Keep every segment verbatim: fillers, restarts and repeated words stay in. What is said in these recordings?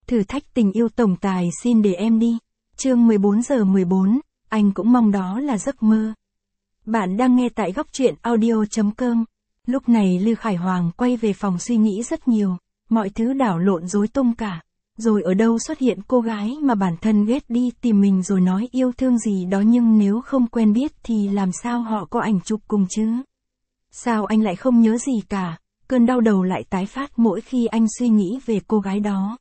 Thử thách tình yêu tổng tài xin để em đi. Chương mười bốn giờ mười bốn, anh cũng mong đó là giấc mơ. Bạn đang nghe tại góc truyện audio chấm com. Lúc này Lư Khải Hoàng quay về phòng suy nghĩ rất nhiều, mọi thứ đảo lộn rối tung cả. Rồi ở đâu xuất hiện cô gái mà bản thân ghét đi tìm mình rồi nói yêu thương gì đó, nhưng nếu không quen biết thì làm sao họ có ảnh chụp cùng chứ? Sao anh lại không nhớ gì cả? Cơn đau đầu lại tái phát mỗi khi anh suy nghĩ về cô gái đó.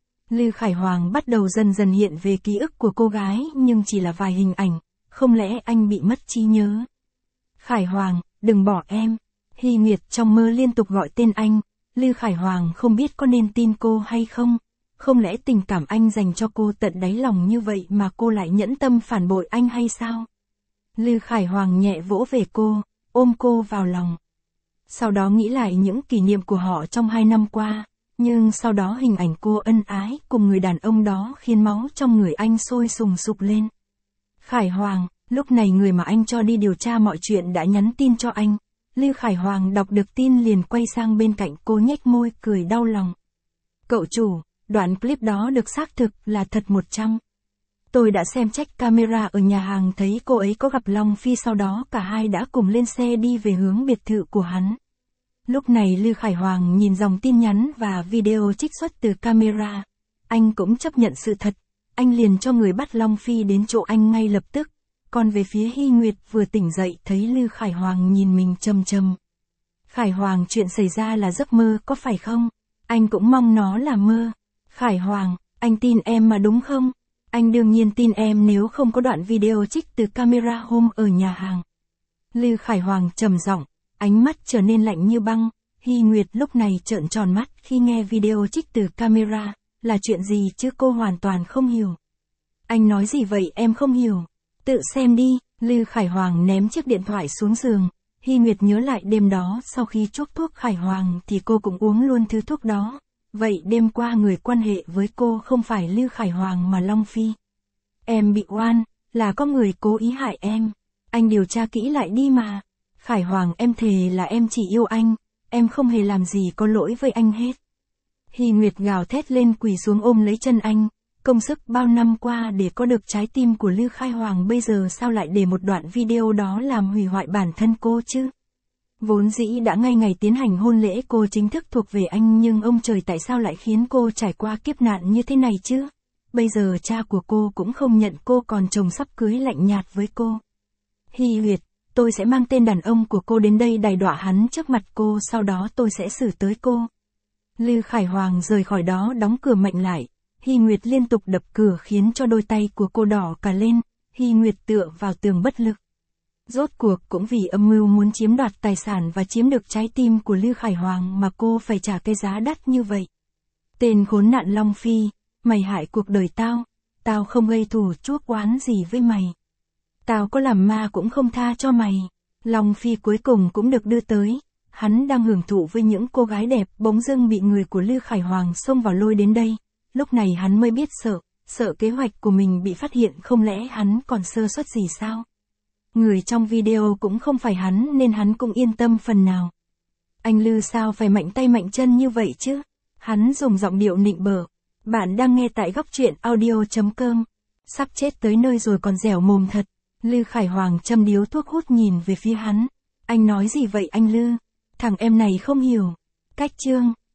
Lư Khải Hoàng bắt đầu dần dần hiện về ký ức của cô gái, nhưng chỉ là vài hình ảnh, không lẽ anh bị mất trí nhớ? Khải Hoàng, đừng bỏ em. Hy Nguyệt trong mơ liên tục gọi tên anh, Lư Khải Hoàng không biết có nên tin cô hay không. Không lẽ tình cảm anh dành cho cô tận đáy lòng như vậy mà cô lại nhẫn tâm phản bội anh hay sao? Lư Khải Hoàng nhẹ vỗ về cô, ôm cô vào lòng. Sau đó nghĩ lại những kỷ niệm của họ trong hai năm qua, nhưng sau đó hình ảnh cô ân ái cùng người đàn ông đó khiến máu trong người anh sôi sùng sục lên. Khải Hoàng, lúc này người mà anh cho đi điều tra mọi chuyện đã nhắn tin cho anh. Lư Khải Hoàng đọc được tin liền quay sang bên cạnh cô nhếch môi cười đau lòng. Cậu chủ, đoạn clip đó được xác thực là thật một trăm. Tôi đã xem check camera ở nhà hàng thấy cô ấy có gặp Long Phi, sau đó cả hai đã cùng lên xe đi về hướng biệt thự của hắn. Lúc này Lư Khải Hoàng nhìn dòng tin nhắn và video trích xuất từ camera. Anh cũng chấp nhận sự thật, anh liền cho người bắt Long Phi đến chỗ anh ngay lập tức. Còn về phía Hy Nguyệt vừa tỉnh dậy thấy Lư Khải Hoàng nhìn mình trầm trầm. Khải Hoàng, chuyện xảy ra là giấc mơ có phải không? Anh cũng mong nó là mơ. Khải Hoàng, anh tin em mà đúng không? Anh đương nhiên tin em nếu không có đoạn video trích từ camera hôm ở nhà hàng. Lư Khải Hoàng trầm giọng, ánh mắt trở nên lạnh như băng. Hy Nguyệt lúc này trợn tròn mắt khi nghe video trích từ camera. Là chuyện gì chứ, cô hoàn toàn không hiểu. Anh nói gì vậy, em không hiểu. Tự xem đi. Lư Khải Hoàng ném chiếc điện thoại xuống giường. Hy Nguyệt nhớ lại đêm đó sau khi chuốc thuốc Khải Hoàng thì cô cũng uống luôn thứ thuốc đó. Vậy đêm qua người quan hệ với cô không phải Lư Khải Hoàng mà Long Phi. Em bị oan, là có người cố ý hại em. Anh điều tra kỹ lại đi mà. Khải Hoàng, em thề là em chỉ yêu anh, em không hề làm gì có lỗi với anh hết. Hy Nguyệt gào thét lên quỳ xuống ôm lấy chân anh. Công sức bao năm qua để có được trái tim của Lư Khải Hoàng bây giờ sao lại để một đoạn video đó làm hủy hoại bản thân cô chứ? Vốn dĩ đã ngay ngày tiến hành hôn lễ cô chính thức thuộc về anh, nhưng ông trời tại sao lại khiến cô trải qua kiếp nạn như thế này chứ? Bây giờ cha của cô cũng không nhận cô, còn chồng sắp cưới lạnh nhạt với cô. Hy Nguyệt, tôi sẽ mang tên đàn ông của cô đến đây đày đọa hắn trước mặt cô, sau đó tôi sẽ xử tới cô. Lư Khải Hoàng rời khỏi đó đóng cửa mạnh lại. Hy Nguyệt liên tục đập cửa khiến cho đôi tay của cô đỏ cả lên. Hy Nguyệt tựa vào tường bất lực. Rốt cuộc cũng vì âm mưu muốn chiếm đoạt tài sản và chiếm được trái tim của Lư Khải Hoàng mà cô phải trả cái giá đắt như vậy. Tên khốn nạn Long Phi, mày hại cuộc đời tao. Tao không gây thù chuốc oán gì với mày. Tao có làm ma cũng không tha cho mày. Long Phi cuối cùng cũng được đưa tới. Hắn đang hưởng thụ với những cô gái đẹp, bỗng dưng bị người của Lư Khải Hoàng xông vào lôi đến đây. Lúc này hắn mới biết sợ, sợ kế hoạch của mình bị phát hiện, không lẽ hắn còn sơ suất gì sao? Người trong video cũng không phải hắn nên hắn cũng yên tâm phần nào. Anh Lư sao phải mạnh tay mạnh chân như vậy chứ? Hắn dùng giọng điệu nịnh bợ. Bạn đang nghe tại góc truyện audio chấm com. Sắp chết tới nơi rồi còn dẻo mồm thật. Lư Khải Hoàng châm điếu thuốc hút nhìn về phía hắn. Anh nói gì vậy anh Lư? Thằng em này không hiểu. Cách chương.